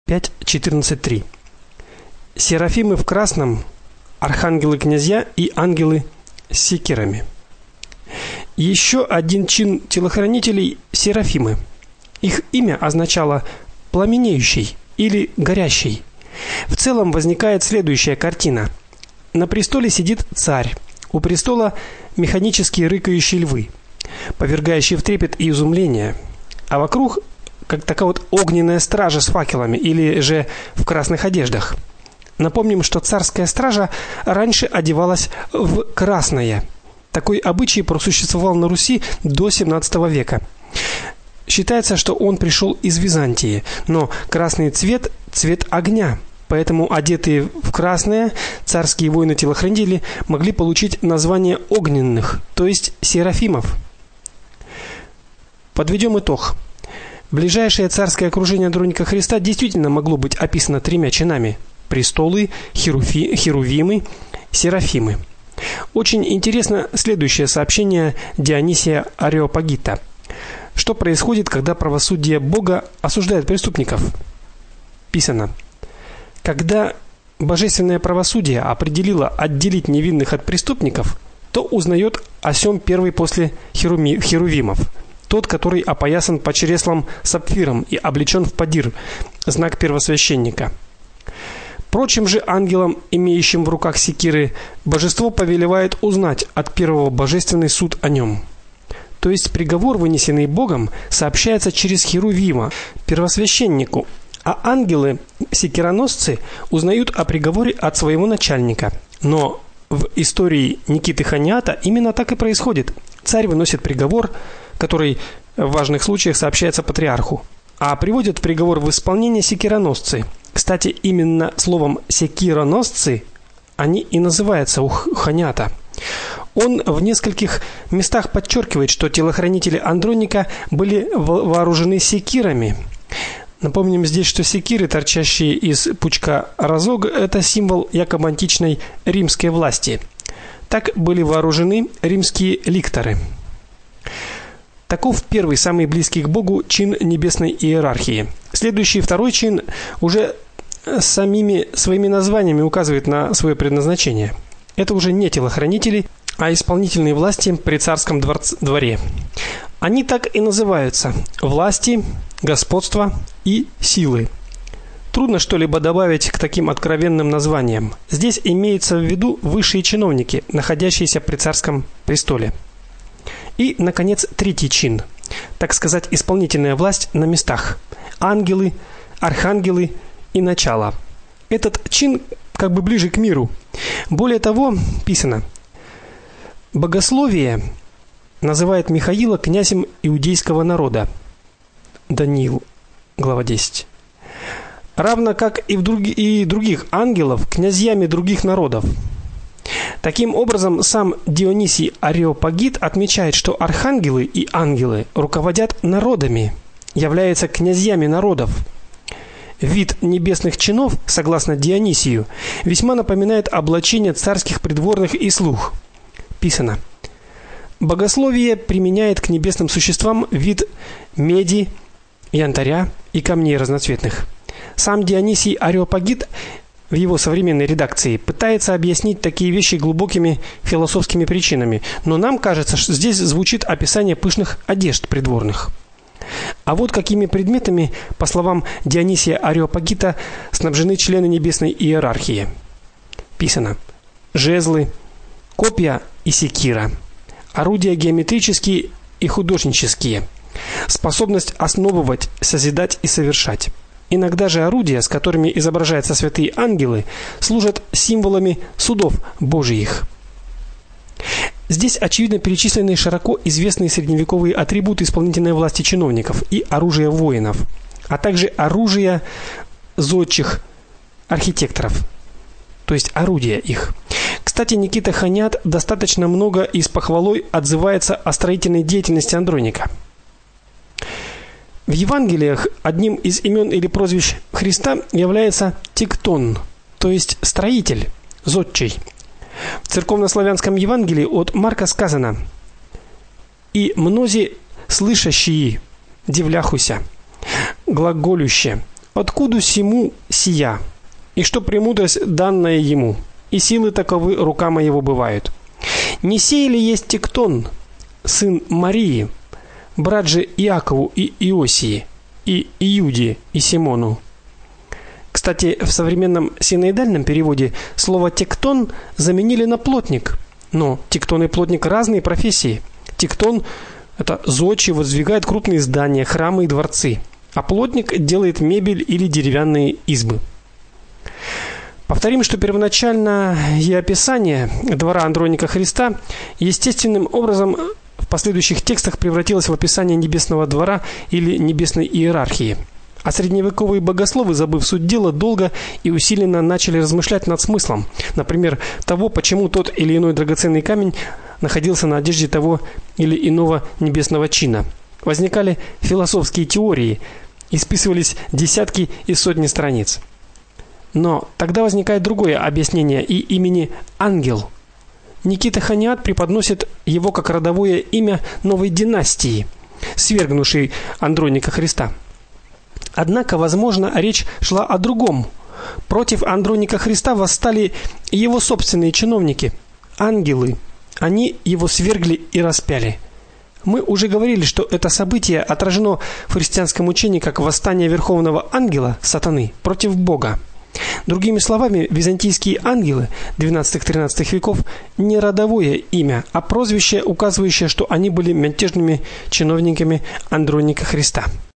5:14-3. Серафимы в красном, архангелы-князья и ангелы с секирами. Еще один чин телохранителей серафимы. Их имя означало пламенеющий или горящий. В целом возникает следующая картина. На престоле сидит царь. У престола механические рыкающие львы, повергающие в трепет и изумление. А вокруг как такая вот огненная стража с факелами или же в красных одеждах. Напомним, что царская стража раньше одевалась в красное. Такой обычай просуществовал на Руси до 17 века. Считается, что он пришел из Византии, но красный цвет цвет огня. Поэтому одетые в красное царские воины-телохранители могли получить название огненных, то есть серафимов. Подведем итог. Ближайшее царское окружение Андроника Христа действительно могло быть описано тремя чинами: престолы, херувимы, серафимы. Очень интересно следующее сообщение Дионисия Ареопагита. Что происходит, когда правосудие Бога осуждает преступников? Писано: когда божественное правосудие определило отделить невинных от преступников, то узнает о сём первый после херувимов, тот, который опоясан по чреслам сапфиром и облечен в падир, знак первосвященника. Прочим же ангелам, имеющим в руках секиры, божество повелевает узнать от первого божественный суд о нем. То есть приговор, вынесенный Богом, сообщается через херувима первосвященнику, а ангелы, секироносцы, узнают о приговоре от своего начальника. Но в истории Никиты Ханьята именно так и происходит. Царь выносит приговор, который в важных случаях сообщается патриарху, а приводят приговор в исполнение секироносцы. Кстати, именно словом секироносцы они и называются у Ханьята. Он в нескольких местах подчеркивает, что телохранители Андроника были вооружены секирами. Напомним здесь, что секиры, торчащие из пучка разога, это символ якобы античной римской власти. Так были вооружены римские ликторы. Таков первый, самый близкий к Богу чин небесной иерархии. Следующий, второй чин, уже самими своими названиями указывает на свое предназначение. Это уже не телохранители, а исполнительные власти при царском дворе. Они так и называются: власти, господство и силы. Трудно что-либо добавить к таким откровенным названиям. Здесь имеется в виду высшие чиновники, находящиеся при царском престоле. И, наконец, третий чин, так сказать, исполнительная власть на местах: ангелы, архангелы и начало. Этот чин как бы ближе к миру. Более того, писано: богословие называет Михаила князем иудейского народа. Даниил, глава 10. Равно как и других ангелов князьями других народов. Таким образом, сам Дионисий Ареопагит отмечает, что архангелы и ангелы руководят народами, являются князьями народов. Вид небесных чинов, согласно Дионисию, весьма напоминает облачение царских придворных и слуг. Писано: богословие применяет к небесным существам вид меди, янтаря и камней разноцветных. Сам Дионисий Ареопагит в его современной редакции пытается объяснить такие вещи глубокими философскими причинами, но нам кажется, что здесь звучит описание пышных одежд придворных. А вот какими предметами, по словам Дионисия Ареопагита, снабжены члены небесной иерархии. Писано: жезлы, копья и секира, орудия геометрические и художнические, способность основывать, созидать и совершать. Иногда же орудия, с которыми изображаются святые ангелы, служат символами судов Божиих. Здесь очевидно перечислены широко известные средневековые атрибуты исполнительной власти чиновников и оружия воинов, а также оружие зодчих архитекторов, то есть орудия их. Кстати, Никита Ханьят достаточно много и с похвалой отзывается о строительной деятельности Андроника. В Евангелиях одним из имен или прозвищ Христа является Тектон, то есть строитель, зодчий. В церковнославянском Евангелии от Марка сказано: «И мнози слышащие дивляхуся, глаголюще, Откуда сему сия? И что премудрость данная ему? И силы таковы рука моего бывают. Не сей ли есть Тектон, сын Марии, брат же Иакову и Иосии, и Иуде, и Симону? Кстати, в современном синоидальном переводе слово тектон заменили на плотник. Но тектон и плотник разные профессии. Тектон это зодчий, воздвигает крупные здания, храмы и дворцы, а плотник делает мебель или деревянные избы. Повторим, что первоначальное описание двора Андроника Христа естественным образом в последующих текстах превратилось в описание небесного двора или небесной иерархии. А средневековые богословы, забыв суть дела, долго и усиленно начали размышлять над смыслом, например, того, почему тот или иной драгоценный камень находился на одежде того или иного небесного чина. Возникали философские теории, исписывались десятки и сотни страниц. Но тогда возникает другое объяснение и имени ангел. Никита Ханьяд преподносит его как родовое имя новой династии, свергнувшей Андроника Христа. Однако, возможно, речь шла о другом. Против Андроника Христа восстали его собственные чиновники, ангелы. Они его свергли и распяли. Мы уже говорили, что это событие отражено в христианском учении как восстание верховного ангела, сатаны, против Бога. Другими словами, византийские ангелы XII-XIII веков не родовое имя, а прозвище, указывающее, что они были мятежными чиновниками Андроника Христа.